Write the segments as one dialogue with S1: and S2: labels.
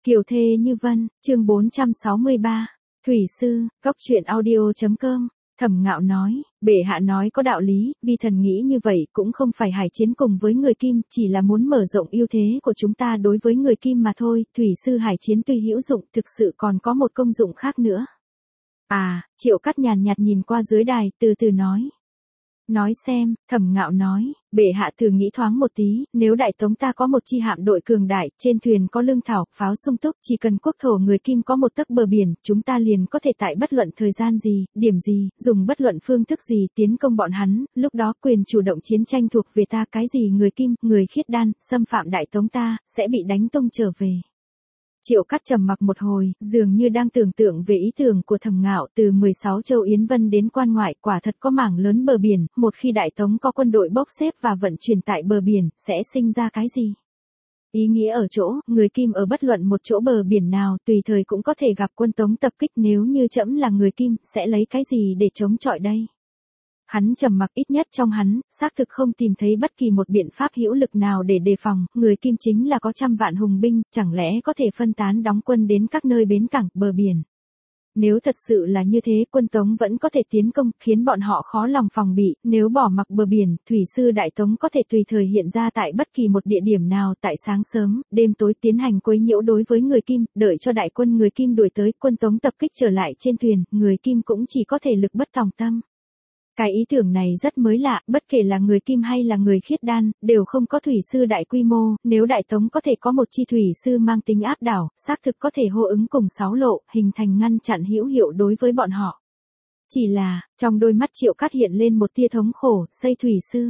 S1: Kiều thê như vân, chương 463. Thủy sư, góc truyện audio.com. Thẩm Ngạo nói, bệ hạ nói có đạo lý, vi thần nghĩ như vậy cũng không phải hải chiến cùng với người Kim, chỉ là muốn mở rộng ưu thế của chúng ta đối với người Kim mà thôi. Thủy sư hải chiến tuy hữu dụng, thực sự còn có một công dụng khác nữa. Triệu Cát nhàn nhạt nhìn qua dưới đài, từ từ nói. Nói xem, Thẩm Ngạo nói, bệ hạ thử nghĩ thoáng một tí, nếu Đại Tống ta có một chi hạm đội cường đại, trên thuyền có lương thảo, pháo sung túc, chỉ cần quốc thổ người Kim có một tấc bờ biển, chúng ta liền có thể tại bất luận thời gian gì, điểm gì, dùng bất luận phương thức gì tiến công bọn hắn, lúc đó quyền chủ động chiến tranh thuộc về ta, cái gì người Kim, người Khiết Đan, xâm phạm Đại Tống ta, sẽ bị đánh tung trở về. Triệu Cát trầm mặc một hồi, dường như đang tưởng tượng về ý tưởng của Thẩm Ngạo, từ 16 châu Yến Vân đến quan ngoại, quả thật có mảng lớn bờ biển, một khi Đại Tống có quân đội bốc xếp và vận chuyển tại bờ biển, sẽ sinh ra cái gì? Ý nghĩa ở chỗ, người Kim ở bất luận một chỗ bờ biển nào, tùy thời cũng có thể gặp quân Tống tập kích, nếu như trẫm là người Kim, sẽ lấy cái gì để chống chọi đây? Hắn trầm mặc, ít nhất trong hắn, xác thực không tìm thấy bất kỳ một biện pháp hữu lực nào để đề phòng, người Kim chính là có trăm vạn hùng binh, chẳng lẽ có thể phân tán đóng quân đến các nơi bến cảng, bờ biển. Nếu thật sự là như thế, quân Tống vẫn có thể tiến công, khiến bọn họ khó lòng phòng bị, nếu bỏ mặc bờ biển, thủy sư Đại Tống có thể tùy thời hiện ra tại bất kỳ một địa điểm nào, tại sáng sớm, đêm tối tiến hành quấy nhiễu đối với người Kim, đợi cho đại quân người Kim đuổi tới, quân Tống tập kích trở lại trên thuyền, người Kim cũng chỉ có thể lực bất tòng tâm. Cái ý tưởng này rất mới lạ, bất kể là người Kim hay là người Khiết Đan, đều không có thủy sư đại quy mô, nếu Đại Tống có thể có một chi thủy sư mang tính áp đảo, xác thực có thể hô ứng cùng 6 lộ, hình thành ngăn chặn hữu hiệu đối với bọn họ. Chỉ là, trong đôi mắt Triệu Cát hiện lên một tia thống khổ, xây thủy sư.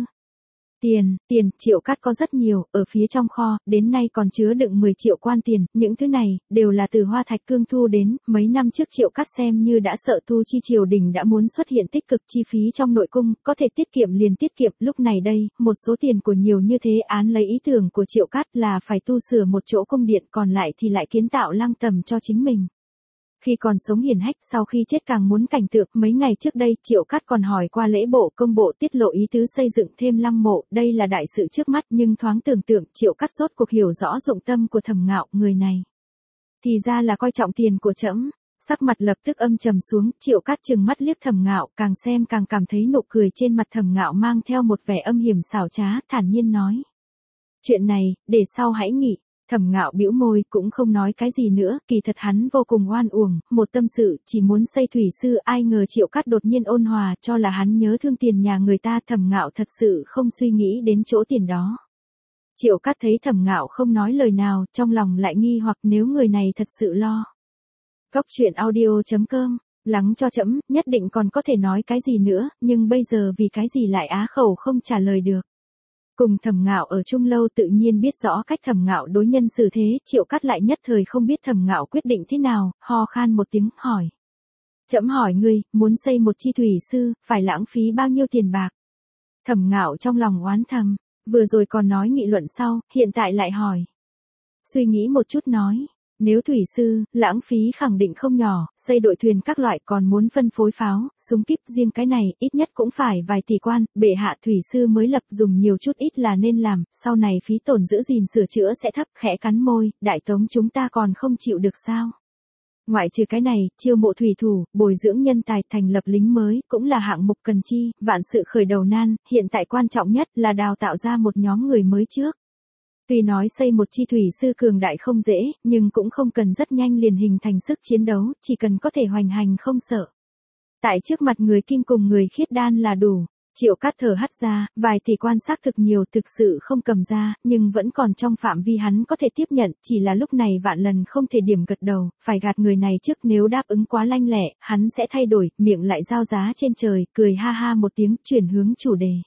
S1: Tiền, Triệu Cát có rất nhiều, ở phía trong kho, đến nay còn chứa đựng 10 triệu quan tiền, những thứ này, đều là từ Hoa Thạch Cương thu đến, mấy năm trước Triệu Cát xem như đã sợ thu chi triều đình đã muốn xuất hiện tích cực chi phí trong nội cung, có thể tiết kiệm liền tiết kiệm, lúc này đây, một số tiền của nhiều như thế án lấy ý tưởng của Triệu Cát là phải tu sửa một chỗ cung điện, còn lại thì lại kiến tạo lăng tầm cho chính mình. Khi còn sống hiển hách, sau khi chết càng muốn cảnh tượng, mấy ngày trước đây, Triệu Cát còn hỏi qua lễ bộ công bộ tiết lộ ý tứ xây dựng thêm lăng mộ, đây là đại sự trước mắt, nhưng thoáng tưởng tượng, Triệu Cát rốt cuộc hiểu rõ dụng tâm của Thẩm Ngạo, người này. Thì ra là coi trọng tiền của trẫm. Sắc mặt lập tức âm trầm xuống, Triệu Cát trừng mắt liếc Thẩm Ngạo, càng xem càng cảm thấy nụ cười trên mặt Thẩm Ngạo mang theo một vẻ âm hiểm xảo trá, thản nhiên nói. Chuyện này, để sau hãy nghĩ. Thẩm Ngạo bĩu môi, cũng không nói cái gì nữa, kỳ thật hắn vô cùng oan uổng, một tâm sự, chỉ muốn xây thủy sư, ai ngờ Triệu Cát đột nhiên ôn hòa, cho là hắn nhớ thương tiền nhà người ta, Thẩm Ngạo thật sự không suy nghĩ đến chỗ tiền đó. Triệu Cát thấy Thẩm Ngạo không nói lời nào, trong lòng lại nghi hoặc nếu người này thật sự lo. Góc truyện audio.com, lắng cho trẫm, nhất định còn có thể nói cái gì nữa, nhưng bây giờ vì cái gì lại á khẩu không trả lời được. Cùng Thẩm Ngạo ở chung lâu tự nhiên biết rõ cách Thẩm Ngạo đối nhân xử thế, Triệu Cát lại nhất thời không biết Thẩm Ngạo quyết định thế nào, ho khan một tiếng, hỏi. Trẫm hỏi ngươi, muốn xây một chi thủy sư, phải lãng phí bao nhiêu tiền bạc? Thẩm Ngạo trong lòng oán thầm, vừa rồi còn nói nghị luận sau, hiện tại lại hỏi. Suy nghĩ một chút nói. Nếu thủy sư, lãng phí khẳng định không nhỏ, xây đội thuyền các loại còn muốn phân phối pháo, súng kíp, riêng cái này, ít nhất cũng phải vài tỷ quan, bệ hạ thủy sư mới lập dùng nhiều chút ít là nên làm, sau này phí tổn giữ gìn sửa chữa sẽ thấp, khẽ cắn môi, Đại Tống chúng ta còn không chịu được sao? Ngoại trừ cái này, chiêu mộ thủy thủ, bồi dưỡng nhân tài, thành lập lính mới, cũng là hạng mục cần chi, vạn sự khởi đầu nan, hiện tại quan trọng nhất là đào tạo ra một nhóm người mới trước. Tuy nói xây một chi thủy sư cường đại không dễ, nhưng cũng không cần rất nhanh liền hình thành sức chiến đấu, chỉ cần có thể hoành hành không sợ. Tại trước mặt người Kim cùng người Khiết Đan là đủ. Triệu Cát thở hắt ra, vài tỷ quan xác thực nhiều, thực sự không cầm ra, nhưng vẫn còn trong phạm vi hắn có thể tiếp nhận, chỉ là lúc này vạn lần không thể điểm gật đầu, phải gạt người này trước, nếu đáp ứng quá lanh lẹ, hắn sẽ thay đổi, miệng lại giao giá trên trời, cười ha ha một tiếng, chuyển hướng chủ đề.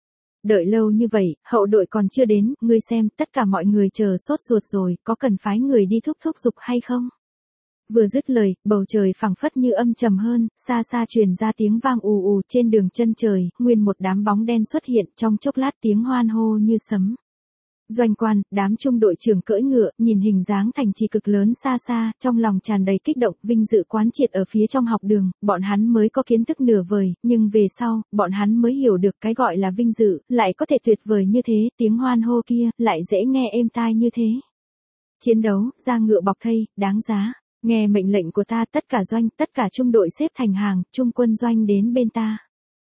S1: Đợi lâu như vậy, hậu đội còn chưa đến, ngươi xem, tất cả mọi người chờ sốt ruột rồi, có cần phái người đi thúc giục hay không? Vừa dứt lời, bầu trời phẳng phất như âm trầm hơn, xa xa truyền ra tiếng vang ù ù, trên đường chân trời, nguyên một đám bóng đen xuất hiện, trong chốc lát tiếng hoan hô như sấm. Doanh quan, đám trung đội trưởng cưỡi ngựa, nhìn hình dáng thành trì cực lớn xa xa, trong lòng tràn đầy kích động, vinh dự quán triệt ở phía trong học đường, bọn hắn mới có kiến thức nửa vời, nhưng về sau, bọn hắn mới hiểu được cái gọi là vinh dự, lại có thể tuyệt vời như thế, tiếng hoan hô kia, lại dễ nghe êm tai như thế. Chiến đấu, ra ngựa bọc thây, đáng giá. Nghe mệnh lệnh của ta, tất cả doanh, tất cả trung đội xếp thành hàng, trung quân doanh đến bên ta.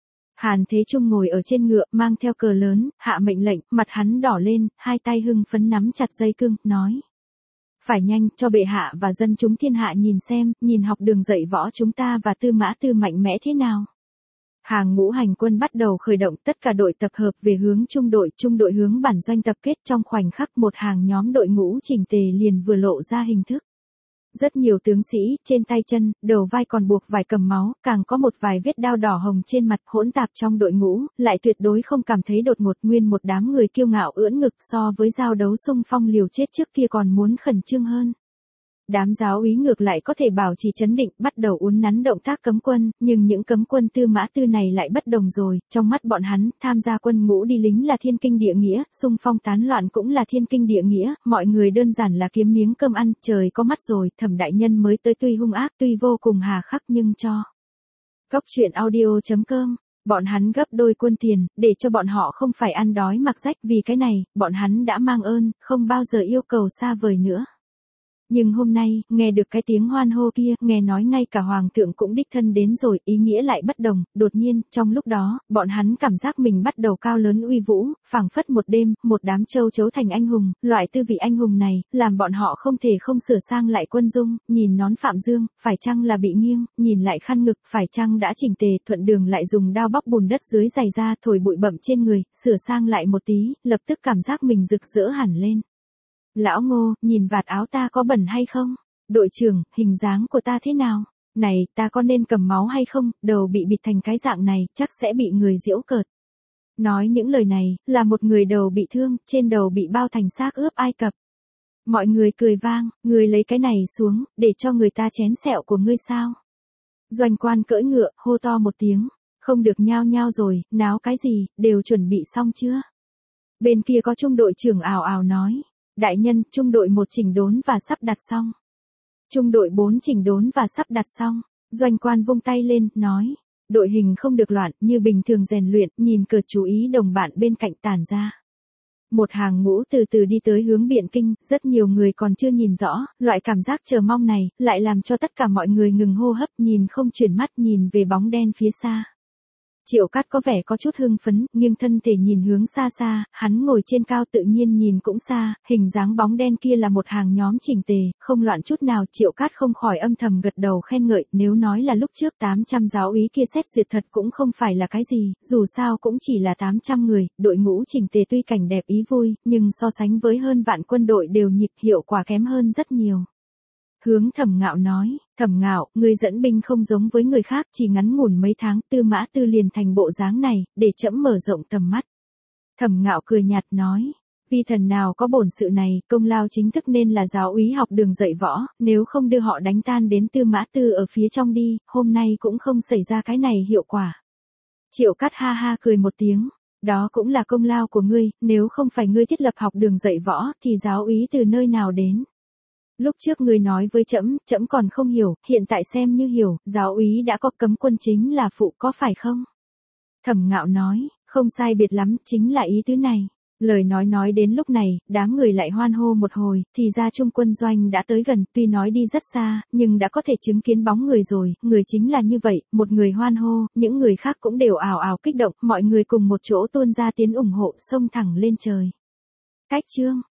S1: Hàn Thế Trung ngồi ở trên ngựa, mang theo cờ lớn, hạ mệnh lệnh, mặt hắn đỏ lên, hai tay hưng phấn nắm chặt dây cương, nói. Phải nhanh, cho bệ hạ và dân chúng thiên hạ nhìn xem, nhìn học đường dạy võ chúng ta và Tư Mã Tư mạnh mẽ thế nào. Hàng ngũ hành quân bắt đầu khởi động, tất cả đội tập hợp về hướng trung đội hướng bản doanh tập kết, trong khoảnh khắc một hàng nhóm đội ngũ chỉnh tề liền vừa lộ ra hình thức. Rất nhiều tướng sĩ, trên tay chân, đầu vai còn buộc vài cầm máu, càng có một vài vết đao đỏ hồng trên mặt, hỗn tạp trong đội ngũ, lại tuyệt đối không cảm thấy đột ngột, nguyên một đám người kiêu ngạo ưỡn ngực, so với giao đấu xung phong liều chết trước kia còn muốn khẩn trương hơn. Đám giáo úy ngược lại có thể bảo trì trấn định, bắt đầu uốn nắn động tác cấm quân, nhưng những cấm quân Tư Mã Tư này lại bất đồng rồi, trong mắt bọn hắn, tham gia quân ngũ đi lính là thiên kinh địa nghĩa, xung phong tán loạn cũng là thiên kinh địa nghĩa, mọi người đơn giản là kiếm miếng cơm ăn, trời có mắt rồi, Thẩm đại nhân mới tới tuy hung ác, tuy vô cùng hà khắc nhưng cho. Góc truyện audio.com, bọn hắn gấp đôi quân tiền, để cho bọn họ không phải ăn đói mặc rách, vì cái này, bọn hắn đã mang ơn, không bao giờ yêu cầu xa vời nữa. Nhưng hôm nay, nghe được cái tiếng hoan hô kia, nghe nói ngay cả hoàng thượng cũng đích thân đến rồi, ý nghĩa lại bất đồng, đột nhiên, trong lúc đó, bọn hắn cảm giác mình bắt đầu cao lớn uy vũ, phảng phất một đêm, một đám châu chấu thành anh hùng, loại tư vị anh hùng này, làm bọn họ không thể không sửa sang lại quân dung, nhìn nón Phạm Dương, phải chăng là bị nghiêng, nhìn lại khăn ngực, phải chăng đã chỉnh tề, thuận đường lại dùng đao bóc bùn đất dưới giày ra, thổi bụi bặm trên người, sửa sang lại một tí, lập tức cảm giác mình rực rỡ hẳn lên. Lão Ngô, nhìn vạt áo ta có bẩn hay không? Đội trưởng, hình dáng của ta thế nào? Này, ta có nên cầm máu hay không? Đầu bị bịt thành cái dạng này, chắc sẽ bị người giễu cợt. Nói những lời này, là một người đầu bị thương, trên đầu bị bao thành xác ướp Ai Cập. Mọi người cười vang, người lấy cái này xuống, để cho người ta chén sẹo của ngươi sao? Doanh quan cưỡi ngựa, hô to một tiếng. Không được nhao nhao rồi, náo cái gì, đều chuẩn bị xong chưa? Bên kia có trung đội trưởng ào ào nói. Đại nhân, trung đội 1 chỉnh đốn và sắp đặt xong. Trung đội 4 chỉnh đốn và sắp đặt xong. Doanh quan vung tay lên, nói. Đội hình không được loạn, như bình thường rèn luyện, nhìn cờ chú ý đồng bạn bên cạnh tản ra. Một hàng ngũ từ từ đi tới hướng Biện Kinh, rất nhiều người còn chưa nhìn rõ, loại cảm giác chờ mong này, lại làm cho tất cả mọi người ngừng hô hấp, nhìn không chuyển mắt, nhìn về bóng đen phía xa. Triệu Cát có vẻ có chút hưng phấn, nghiêng thân thể nhìn hướng xa xa, hắn ngồi trên cao tự nhiên nhìn cũng xa, hình dáng bóng đen kia là một hàng nhóm chỉnh tề, không loạn chút nào, Triệu Cát không khỏi âm thầm gật đầu khen ngợi, nếu nói là lúc trước 800 giáo úy kia xét duyệt thật cũng không phải là cái gì, dù sao cũng chỉ là 800 người, đội ngũ chỉnh tề tuy cảnh đẹp ý vui, nhưng so sánh với hơn vạn quân đội đều nhịp hiệu quả kém hơn rất nhiều. Hướng Thẩm Ngạo nói, Thẩm Ngạo, người dẫn binh không giống với người khác, chỉ ngắn ngủn mấy tháng, Tư Mã Tư liền thành bộ dáng này, để trẫm mở rộng tầm mắt. Thẩm Ngạo cười nhạt nói, vi thần nào có bổn sự này, công lao chính thức nên là giáo úy học đường dạy võ, nếu không đưa họ đánh tan đến Tư Mã Tư ở phía trong đi, hôm nay cũng không xảy ra cái này hiệu quả. Triệu Cát ha ha cười một tiếng, đó cũng là công lao của ngươi, nếu không phải ngươi thiết lập học đường dạy võ, thì giáo úy từ nơi nào đến? Lúc trước ngươi nói với trẫm, trẫm còn không hiểu, hiện tại xem như hiểu, giáo úy đã có cấm quân chính là phụ có phải không? Thẩm Ngạo nói, không sai biệt lắm, chính là ý tứ này. Lời nói đến lúc này, đám người lại hoan hô một hồi, thì ra trung quân doanh đã tới gần, tuy nói đi rất xa, nhưng đã có thể chứng kiến bóng người rồi, người chính là như vậy, một người hoan hô, những người khác cũng đều ào ào kích động, mọi người cùng một chỗ tuôn ra tiếng ủng hộ, xông thẳng lên trời. Cách chương